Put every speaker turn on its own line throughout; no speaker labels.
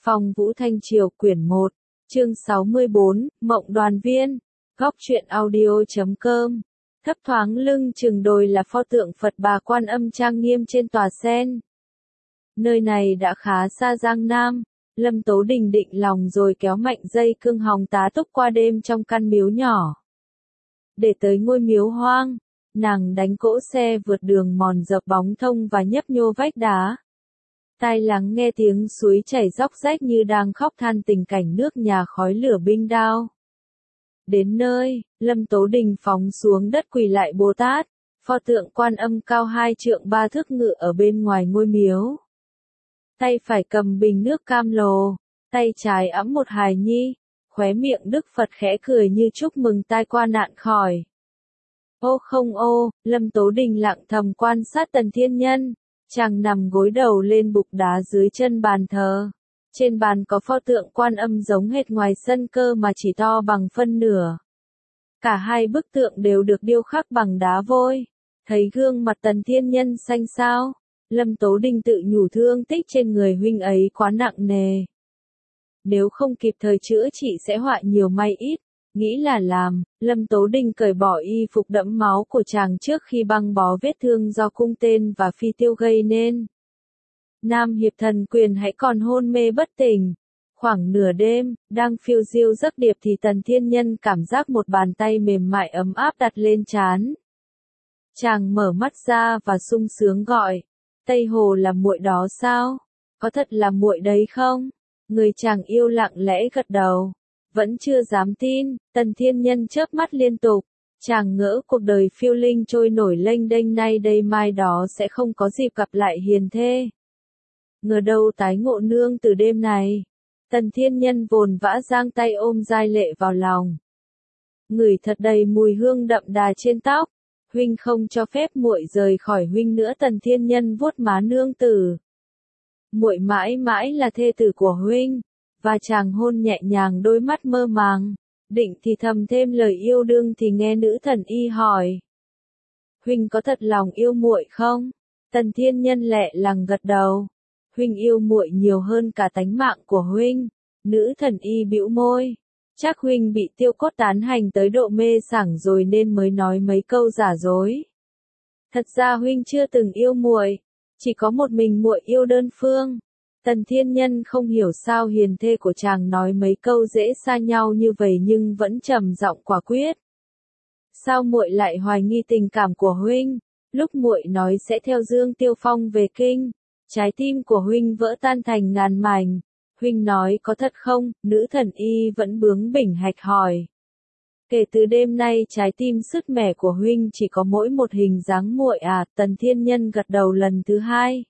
Phong Vũ Thanh Triều quyển 1, chương 64, Mộng Đoàn Viên, góc truyện audio.com. Thấp thoáng lưng chừng đồi là pho tượng Phật Bà Quan Âm trang nghiêm trên tòa sen. Nơi này đã khá xa Giang Nam, Lâm Tố Đình định lòng rồi kéo mạnh dây cương hòng tá túc qua đêm trong căn miếu nhỏ. Để tới ngôi miếu hoang, nàng đánh cỗ xe vượt đường mòn dập bóng thông và nhấp nhô vách đá. Tai lắng nghe tiếng suối chảy róc rách như đang khóc than tình cảnh nước nhà khói lửa binh đao. Đến nơi, Lâm Tố Đình phóng xuống đất quỳ lại Bồ Tát, pho tượng Quan Âm cao 2 trượng 3 thước ngự ở bên ngoài ngôi miếu. Tay phải cầm bình nước cam lồ, tay trái ẵm một hài nhi, khóe miệng Đức Phật khẽ cười như chúc mừng tai qua nạn khỏi. Ô không ô, Lâm Tố Đình lặng thầm quan sát Tần Thiên Nhân. Chàng nằm gối đầu lên bục đá dưới chân bàn thờ. Trên bàn có pho tượng Quan Âm giống hệt ngoài sân cơ mà chỉ to bằng phân nửa. Cả hai bức tượng đều được điêu khắc bằng đá vôi. Thấy gương mặt Tần Thiên Nhân xanh xao, Lâm Tố Đình tự nhủ thương tích trên người huynh ấy quá nặng nề. Nếu không kịp thời chữa trị sẽ họa nhiều may ít. Nghĩ là làm, Lâm Tố Đình cởi bỏ y phục đẫm máu của chàng trước khi băng bó vết thương do cung tên và phi tiêu gây nên. Nam Hiệp Thần Quyền hãy còn hôn mê bất tỉnh. Khoảng nửa đêm, đang phiêu diêu giấc điệp thì Tần Thiên Nhân cảm giác một bàn tay mềm mại ấm áp đặt lên trán. Chàng mở mắt ra và sung sướng gọi, Tây Hồ là muội đó sao? Có thật là muội đấy không? Người chàng yêu lặng lẽ gật đầu. Vẫn chưa dám tin, Tần Thiên Nhân chớp mắt liên tục. Chàng ngỡ cuộc đời phiêu linh trôi nổi lênh đênh nay đây mai đó sẽ không có dịp gặp lại hiền thê. Ngờ đâu tái ngộ nương từ đêm này. Tần Thiên Nhân vồn vã giang tay ôm giai lệ vào lòng. Ngửi thật đầy mùi hương đậm đà trên tóc. Huynh không cho phép muội rời khỏi huynh nữa. Tần Thiên Nhân vuốt má nương tử. Muội mãi mãi là thê tử của huynh. Và chàng hôn nhẹ nhàng đôi mắt mơ màng, định thì thầm thêm lời yêu đương thì nghe nữ thần y hỏi. Huynh có thật lòng yêu muội không? Tần Thiên Nhân lẹ làng gật đầu. Huynh yêu muội nhiều hơn cả tánh mạng của huynh. Nữ thần y bĩu môi. Chắc huynh bị tiêu cốt tán hành tới độ mê sảng rồi nên mới nói mấy câu giả dối. Thật ra huynh chưa từng yêu muội, chỉ có một mình muội yêu đơn phương. Tần Thiên Nhân không hiểu sao hiền thê của chàng nói mấy câu dễ xa nhau như vậy nhưng vẫn trầm giọng quả quyết. Sao muội lại hoài nghi tình cảm của huynh? Lúc muội nói sẽ theo Dương Tiêu Phong về kinh, trái tim của huynh vỡ tan thành ngàn mảnh. Huynh nói có thật không? Nữ thần y vẫn bướng bỉnh hạch hỏi. Kể từ đêm nay trái tim sứt mẻ của huynh chỉ có mỗi một hình dáng muội à? Tần Thiên Nhân gật đầu lần thứ hai.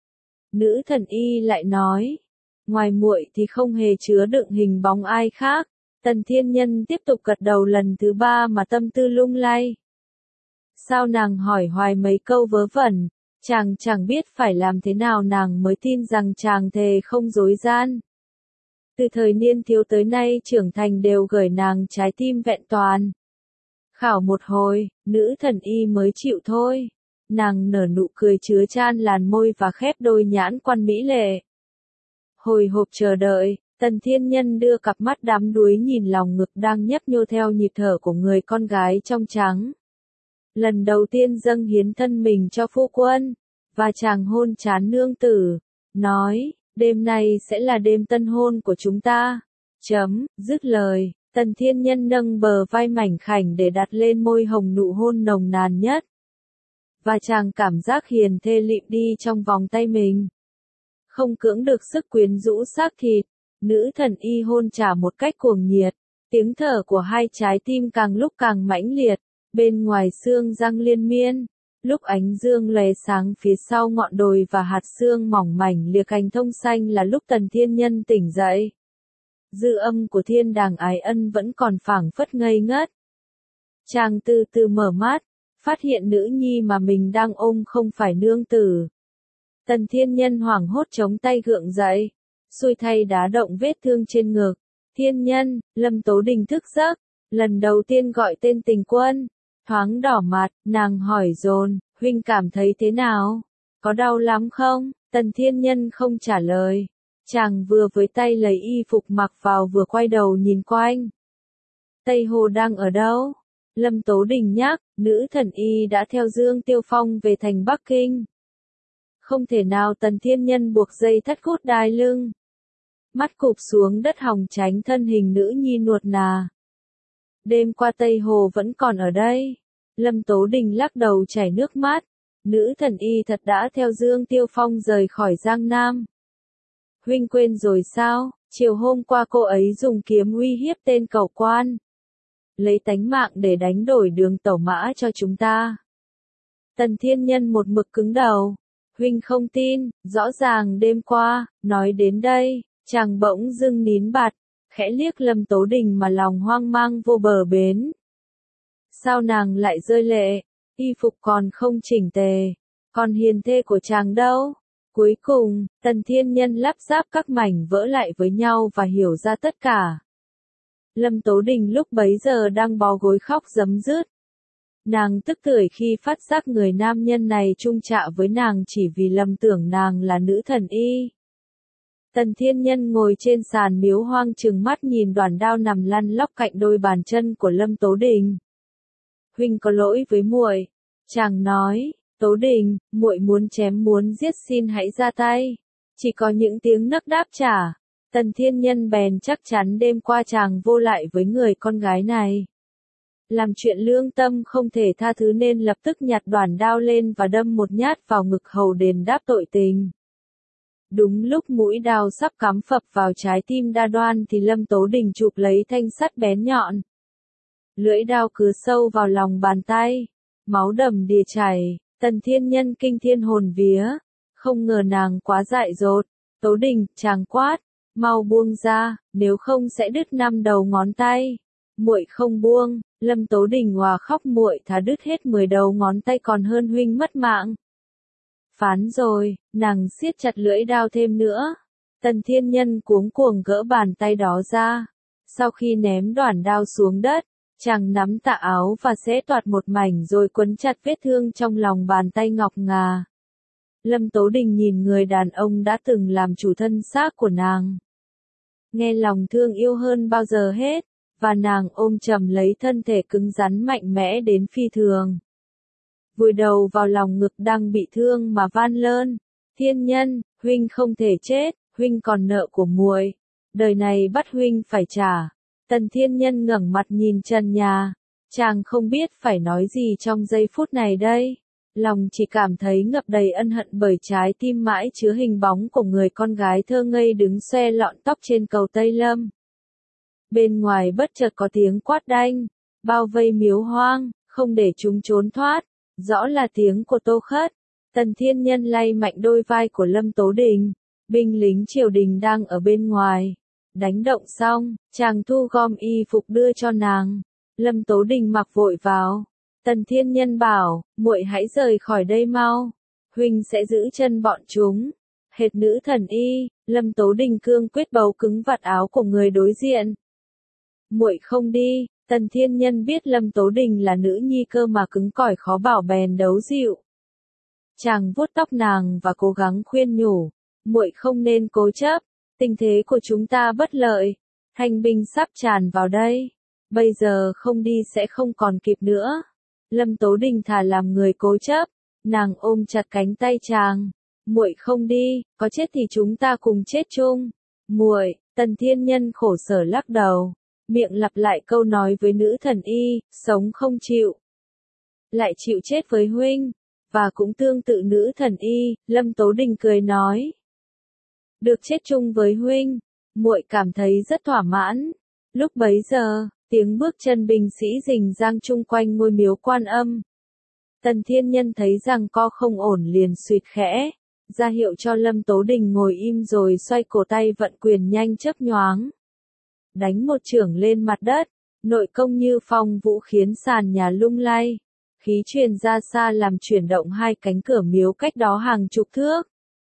Nữ thần y lại nói, ngoài muội thì không hề chứa đựng hình bóng ai khác. Tần Thiên Nhân tiếp tục gật đầu lần thứ ba mà tâm tư lung lay. Sao nàng hỏi hoài mấy câu vớ vẩn, chàng chẳng biết phải làm thế nào nàng mới tin rằng chàng thề không dối gian. Từ thời niên thiếu tới nay trưởng thành đều gửi nàng trái tim vẹn toàn. Khảo một hồi, nữ thần y mới chịu thôi. Nàng nở nụ cười chứa chan làn môi và khép đôi nhãn quan mỹ lệ. Hồi hộp chờ đợi, Tần Thiên Nhân đưa cặp mắt đắm đuối nhìn lòng ngực đang nhấp nhô theo nhịp thở của người con gái trong trắng. Lần đầu tiên dâng hiến thân mình cho phu quân, và chàng hôn trán nương tử, nói, đêm nay sẽ là đêm tân hôn của chúng ta. Dứt lời, Tần Thiên Nhân nâng bờ vai mảnh khảnh để đặt lên môi hồng nụ hôn nồng nàn nhất. Và chàng cảm giác hiền thê lịm đi trong vòng tay mình. Không cưỡng được sức quyến rũ xác thịt, nữ thần y hôn trả một cách cuồng nhiệt. Tiếng thở của hai trái tim càng lúc càng mãnh liệt, bên ngoài xương răng liên miên. Lúc ánh dương lóe sáng phía sau ngọn đồi và hạt sương mỏng mảnh lìa cành thông xanh là lúc Tần Thiên Nhân tỉnh dậy. Dư âm của thiên đàng ái ân vẫn còn phảng phất ngây ngất. Chàng từ từ mở mắt. Phát hiện nữ nhi mà mình đang ôm không phải nương tử. Tần Thiên Nhân hoảng hốt chống tay gượng dậy. Xui thay đá động vết thương trên ngực. Thiên Nhân, Lâm Tố Đình thức giấc. Lần đầu tiên gọi tên tình quân. Thoáng đỏ mặt, nàng hỏi dồn, huynh cảm thấy thế nào? Có đau lắm không? Tần Thiên Nhân không trả lời. Chàng vừa với tay lấy y phục mặc vào vừa quay đầu nhìn quanh. Tây Hồ đang ở đâu? Lâm Tố Đình nhắc, nữ thần y đã theo Dương Tiêu Phong về thành Bắc Kinh. Không thể nào. Tần Thiên Nhân buộc dây thắt cút đai lưng. Mắt cụp xuống đất hòng tránh thân hình nữ nhi nuột nà. Đêm qua Tây Hồ vẫn còn ở đây. Lâm Tố Đình lắc đầu chảy nước mắt. Nữ thần y thật đã theo Dương Tiêu Phong rời khỏi Giang Nam. Huynh quên rồi sao? Chiều hôm qua cô ấy dùng kiếm uy hiếp tên cẩu quan. Lấy tánh mạng để đánh đổi đường tẩu mã cho chúng ta. Tần Thiên Nhân một mực cứng đầu. Huynh không tin, rõ ràng đêm qua, nói đến đây, chàng bỗng dưng nín bặt, khẽ liếc Lâm Tố Đình mà lòng hoang mang vô bờ bến. Sao nàng lại rơi lệ, y phục còn không chỉnh tề, còn hiền thê của chàng đâu? Cuối cùng, Tần Thiên Nhân lắp ráp các mảnh vỡ lại với nhau và hiểu ra tất cả. Lâm Tố Đình lúc bấy giờ đang bó gối khóc rấm rứt. Nàng tức tưởi khi phát giác người nam nhân này chung chạ với nàng chỉ vì lầm tưởng nàng là nữ thần y. Tần Thiên Nhân ngồi trên sàn miếu hoang trừng mắt nhìn đoàn đao nằm lăn lóc cạnh đôi bàn chân của Lâm Tố Đình. Huynh có lỗi với muội, chàng nói. Tố Đình, muội muốn chém muốn giết xin hãy ra tay. Chỉ có những tiếng nấc đáp trả. Tần Thiên Nhân bèn chắc chắn đêm qua chàng vô lại với người con gái này. Làm chuyện lương tâm không thể tha thứ nên lập tức nhặt đoản đao lên và đâm một nhát vào ngực hầu đền đáp tội tình. Đúng lúc mũi đao sắp cắm phập vào trái tim đa đoan thì Lâm Tố Đình chụp lấy thanh sắt bén nhọn. Lưỡi đao cứ sâu vào lòng bàn tay. Máu đầm đìa chảy. Tần Thiên Nhân kinh thiên hồn vía. Không ngờ nàng quá dại dột. Tố Đình, chàng quát. Mau buông ra, nếu không sẽ đứt 5 đầu ngón tay. Muội không buông. Lâm Tố Đình hòa khóc, muội thà đứt hết 10 đầu ngón tay còn hơn huynh mất mạng. Phán rồi, nàng siết chặt lưỡi đao thêm nữa. Tần Thiên Nhân cuống cuồng gỡ bàn tay đó ra. Sau khi ném đoản đao xuống đất, chàng nắm tà áo và xé toạc một mảnh rồi quấn chặt vết thương trong lòng bàn tay ngọc ngà. Lâm Tố Đình nhìn người đàn ông đã từng làm chủ thân xác của nàng. Nghe lòng thương yêu hơn bao giờ hết, và nàng ôm chầm lấy thân thể cứng rắn mạnh mẽ đến phi thường. Vùi đầu vào lòng ngực đang bị thương mà van lơn. Thiên Nhân, huynh không thể chết, huynh còn nợ của muội. Đời này bắt huynh phải trả. Tần Thiên Nhân ngẩng mặt nhìn trần nhà. Chàng không biết phải nói gì trong giây phút này đây. Lòng chỉ cảm thấy ngập đầy ân hận bởi trái tim mãi chứa hình bóng của người con gái thơ ngây đứng xoe lọn tóc trên cầu Tây Lâm. Bên ngoài bất chợt có tiếng quát đanh, bao vây miếu hoang, không để chúng trốn thoát. Rõ là tiếng của Tô Khất. Tần Thiên Nhân lay mạnh đôi vai của Lâm Tố Đình. Binh lính triều đình đang ở bên ngoài. Đánh động xong, chàng thu gom y phục đưa cho nàng. Lâm Tố Đình mặc vội vào. Tần Thiên Nhân bảo, muội hãy rời khỏi đây mau. Huynh sẽ giữ chân bọn chúng. Hệt nữ thần y, Lâm Tố Đình cương quyết bấu cứng vạt áo của người đối diện. Muội không đi. Tần Thiên Nhân biết Lâm Tố Đình là nữ nhi cơ mà cứng cỏi khó bảo bèn đấu dịu. Chàng vuốt tóc nàng và cố gắng khuyên nhủ, muội không nên cố chấp, tình thế của chúng ta bất lợi, hành binh sắp tràn vào đây, bây giờ không đi sẽ không còn kịp nữa. Lâm Tố Đình thà làm người cố chấp, nàng ôm chặt cánh tay chàng, muội không đi, có chết thì chúng ta cùng chết chung. Muội, Tần Thiên Nhân khổ sở lắc đầu. Miệng lặp lại câu nói với nữ thần y, sống không chịu. Lại chịu chết với huynh. Và cũng tương tự nữ thần y, Lâm Tố Đình cười nói. Được chết chung với huynh, muội cảm thấy rất thỏa mãn. Lúc bấy giờ, tiếng bước chân binh sĩ rình rang chung quanh ngôi miếu Quan Âm. Tần Thiên Nhân thấy rằng co không ổn liền suýt khẽ, ra hiệu cho Lâm Tố Đình ngồi im rồi xoay cổ tay vận quyền nhanh chớp nhoáng. Đánh một chưởng lên mặt đất, nội công như phong vũ khiến sàn nhà lung lay. Khí truyền ra xa làm chuyển động hai cánh cửa miếu cách đó hàng chục thước.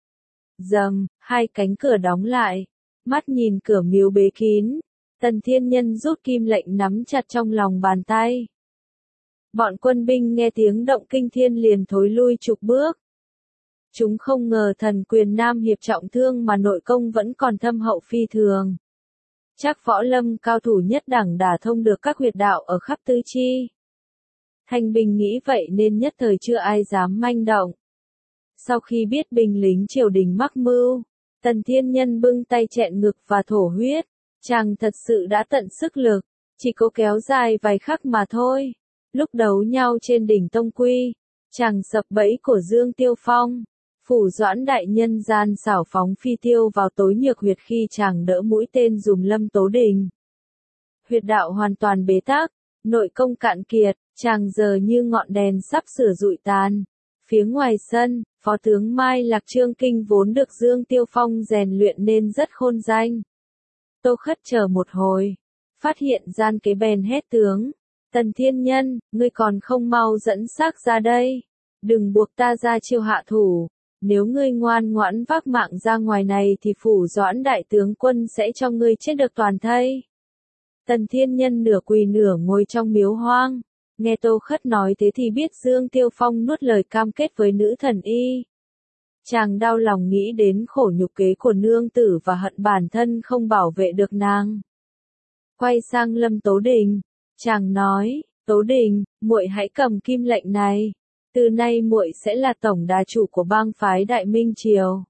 Dầm, hai cánh cửa đóng lại. Mắt nhìn cửa miếu bế kín. Tần Thiên Nhân rút kim lệnh nắm chặt trong lòng bàn tay. Bọn quân binh nghe tiếng động kinh thiên liền thối lui chục bước. Chúng không ngờ thần quyền nam hiệp trọng thương mà nội công vẫn còn thâm hậu phi thường. Chắc võ lâm cao thủ nhất đẳng đả thông được các huyệt đạo ở khắp tứ chi. Thanh binh nghĩ vậy nên nhất thời chưa ai dám manh động. Sau khi biết binh lính triều đình mắc mưu, Tần Thiên Nhân bưng tay chẹn ngực và thổ huyết. Chàng thật sự đã tận sức lực, chỉ cố kéo dài vài khắc mà thôi. Lúc đấu nhau trên đỉnh Tông Quy, chàng sập bẫy của Dương Tiêu Phong. Phủ Doãn đại nhân gian xảo phóng phi tiêu vào tối nhược huyệt khi chàng đỡ mũi tên dùm Lâm Tố Đình. Huyệt đạo hoàn toàn bế tắc, nội công cạn kiệt, chàng giờ như ngọn đèn sắp sửa rụi tàn. Phía ngoài sân, Phó tướng Mai Lạc Trương Kinh vốn được Dương Tiêu Phong rèn luyện nên rất khôn danh. Tô Khất chờ một hồi, phát hiện gian kế bèn hét tướng. Tần Thiên Nhân, ngươi còn không mau dẫn xác ra đây. Đừng buộc ta ra chiêu hạ thủ. Nếu ngươi ngoan ngoãn vác mạng ra ngoài này thì Phủ Doãn đại tướng quân sẽ cho ngươi chết được toàn thây. Tần Thiên Nhân nửa quỳ nửa ngồi trong miếu hoang. Nghe Tô Khất nói thế thì biết Dương Tiêu Phong nuốt lời cam kết với nữ thần y. Chàng đau lòng nghĩ đến khổ nhục kế của nương tử và hận bản thân không bảo vệ được nàng. Quay sang Lâm Tố Đình, chàng nói, Tố Đình, muội hãy cầm kim lệnh này. Từ nay muội sẽ là tổng đà chủ của bang phái Đại Minh Triều.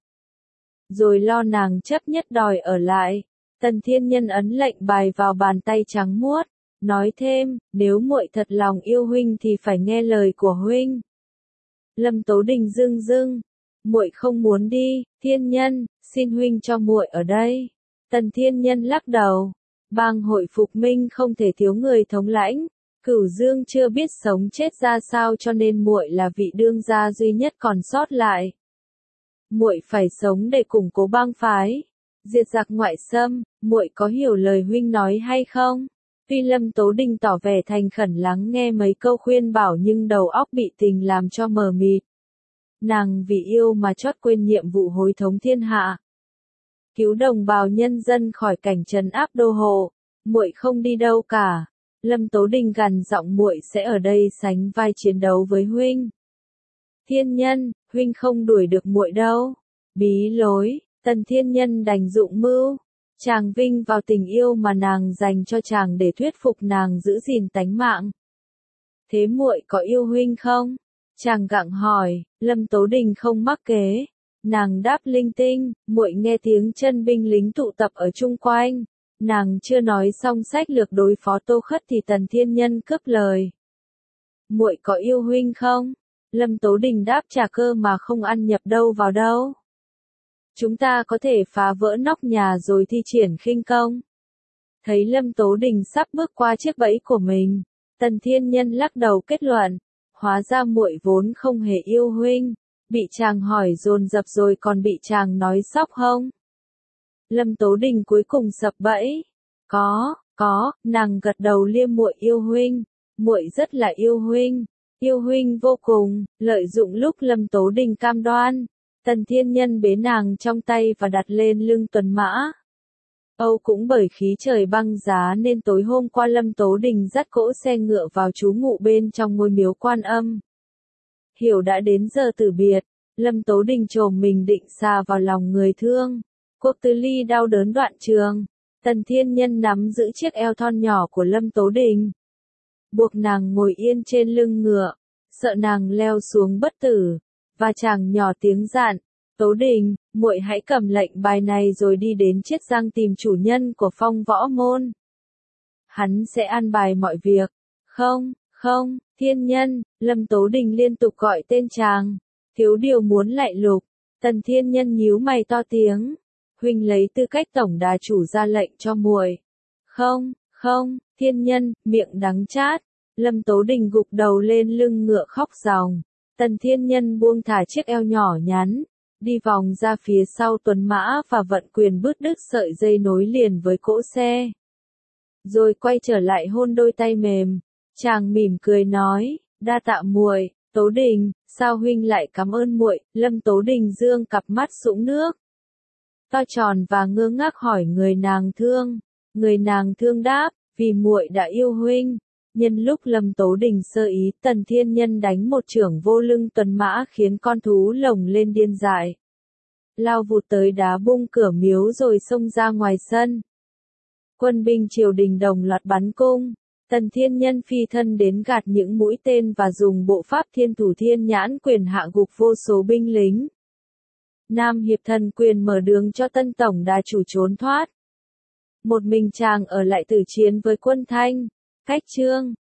Rồi lo nàng chấp nhất đòi ở lại. Tần Thiên Nhân ấn lệnh bài vào bàn tay trắng muốt, nói thêm, nếu muội thật lòng yêu huynh thì phải nghe lời của huynh. Lâm Tố Đình rưng rưng, muội không muốn đi, Thiên Nhân, xin huynh cho muội ở đây. Tần Thiên Nhân lắc đầu, bang hội phục minh không thể thiếu người thống lãnh. Cửu Dương chưa biết sống chết ra sao cho nên muội là vị đương gia duy nhất còn sót lại. Muội phải sống để củng cố bang phái, diệt giặc ngoại xâm, muội có hiểu lời huynh nói hay không? Tuy Lâm Tố Đình tỏ vẻ thành khẩn lắng nghe mấy câu khuyên bảo nhưng đầu óc bị tình làm cho mờ mịt. Nàng vì yêu mà chót quên nhiệm vụ hối thống thiên hạ. Cứu đồng bào nhân dân khỏi cảnh trấn áp đô hộ, muội không đi đâu cả. Lâm Tố Đình gằn giọng muội sẽ ở đây sánh vai chiến đấu với huynh. Thiên Nhân, huynh không đuổi được muội đâu. Bí lối, Tần Thiên Nhân đành dụng mưu. Chàng vinh vào tình yêu mà nàng dành cho chàng để thuyết phục nàng giữ gìn tánh mạng. Thế muội có yêu huynh không? Chàng gặng hỏi. Lâm Tố Đình không mắc kế. Nàng đáp linh tinh, muội nghe tiếng chân binh lính tụ tập ở chung quanh. Nàng chưa nói xong sách lược đối phó Tô Khất thì Tần Thiên Nhân cướp lời. Muội có yêu huynh không? Lâm Tố Đình đáp trả cơ mà không ăn nhập đâu vào đâu. Chúng ta có thể phá vỡ nóc nhà rồi thi triển khinh công. Thấy Lâm Tố Đình sắp bước qua chiếc bẫy của mình, Tần Thiên Nhân lắc đầu kết luận, hóa ra muội vốn không hề yêu huynh, bị chàng hỏi dồn dập rồi còn bị chàng nói sóc hông. Lâm Tố Đình cuối cùng sập bẫy. Có, nàng gật đầu liêm muội yêu huynh, muội rất là yêu huynh vô cùng, lợi dụng lúc Lâm Tố Đình cam đoan. Tần Thiên Nhân bế nàng trong tay và đặt lên lưng tuần mã. Âu cũng bởi khí trời băng giá nên tối hôm qua Lâm Tố Đình dắt cỗ xe ngựa vào trú ngụ bên trong ngôi miếu Quan Âm. Hiểu đã đến giờ tử biệt, Lâm Tố Đình trồm mình định xà vào lòng người thương. Quốc Tư Ly đau đớn đoạn trường. Tần Thiên Nhân nắm giữ chiếc eo thon nhỏ của Lâm Tố Đình, buộc nàng ngồi yên trên lưng ngựa, sợ nàng leo xuống bất tử, và chàng nhỏ tiếng dặn, Tố Đình, muội hãy cầm lệnh bài này rồi đi đến Chiết Giang tìm chủ nhân của Phong Võ Môn. Hắn sẽ an bài mọi việc. Không, Thiên Nhân, Lâm Tố Đình liên tục gọi tên chàng, thiếu điều muốn lại lục. Tần Thiên Nhân nhíu mày to tiếng, huynh lấy tư cách tổng đà chủ ra lệnh cho muội. Không, Thiên Nhân, miệng đắng chát. Lâm Tố Đình gục đầu lên lưng ngựa khóc ròng. Tần Thiên Nhân buông thả chiếc eo nhỏ nhắn, đi vòng ra phía sau tuần mã và vận quyền bứt đứt sợi dây nối liền với cỗ xe. Rồi quay trở lại hôn đôi tay mềm, chàng mỉm cười nói, đa tạ muội, Tố Đình, sao huynh lại cảm ơn muội? Lâm Tố Đình dương cặp mắt sũng nước to tròn và ngơ ngác hỏi người nàng thương. Người nàng thương đáp, vì muội đã yêu huynh, Nhân lúc Lâm Tố Đình sơ ý, Tần Thiên Nhân đánh một chưởng vô lưng tuần mã khiến con thú lồng lên điên dại. Lao vụt tới đá bung cửa miếu rồi xông ra ngoài sân. Quân binh triều đình đồng loạt bắn cung. Tần Thiên Nhân phi thân đến gạt những mũi tên và dùng bộ pháp thiên thủ thiên nhãn quyền hạ gục vô số binh lính. Nam Hiệp Thần quyền mở đường cho Tân Tổng đà chủ trốn thoát. Một mình chàng ở lại tử chiến với quân Thanh. Cách chương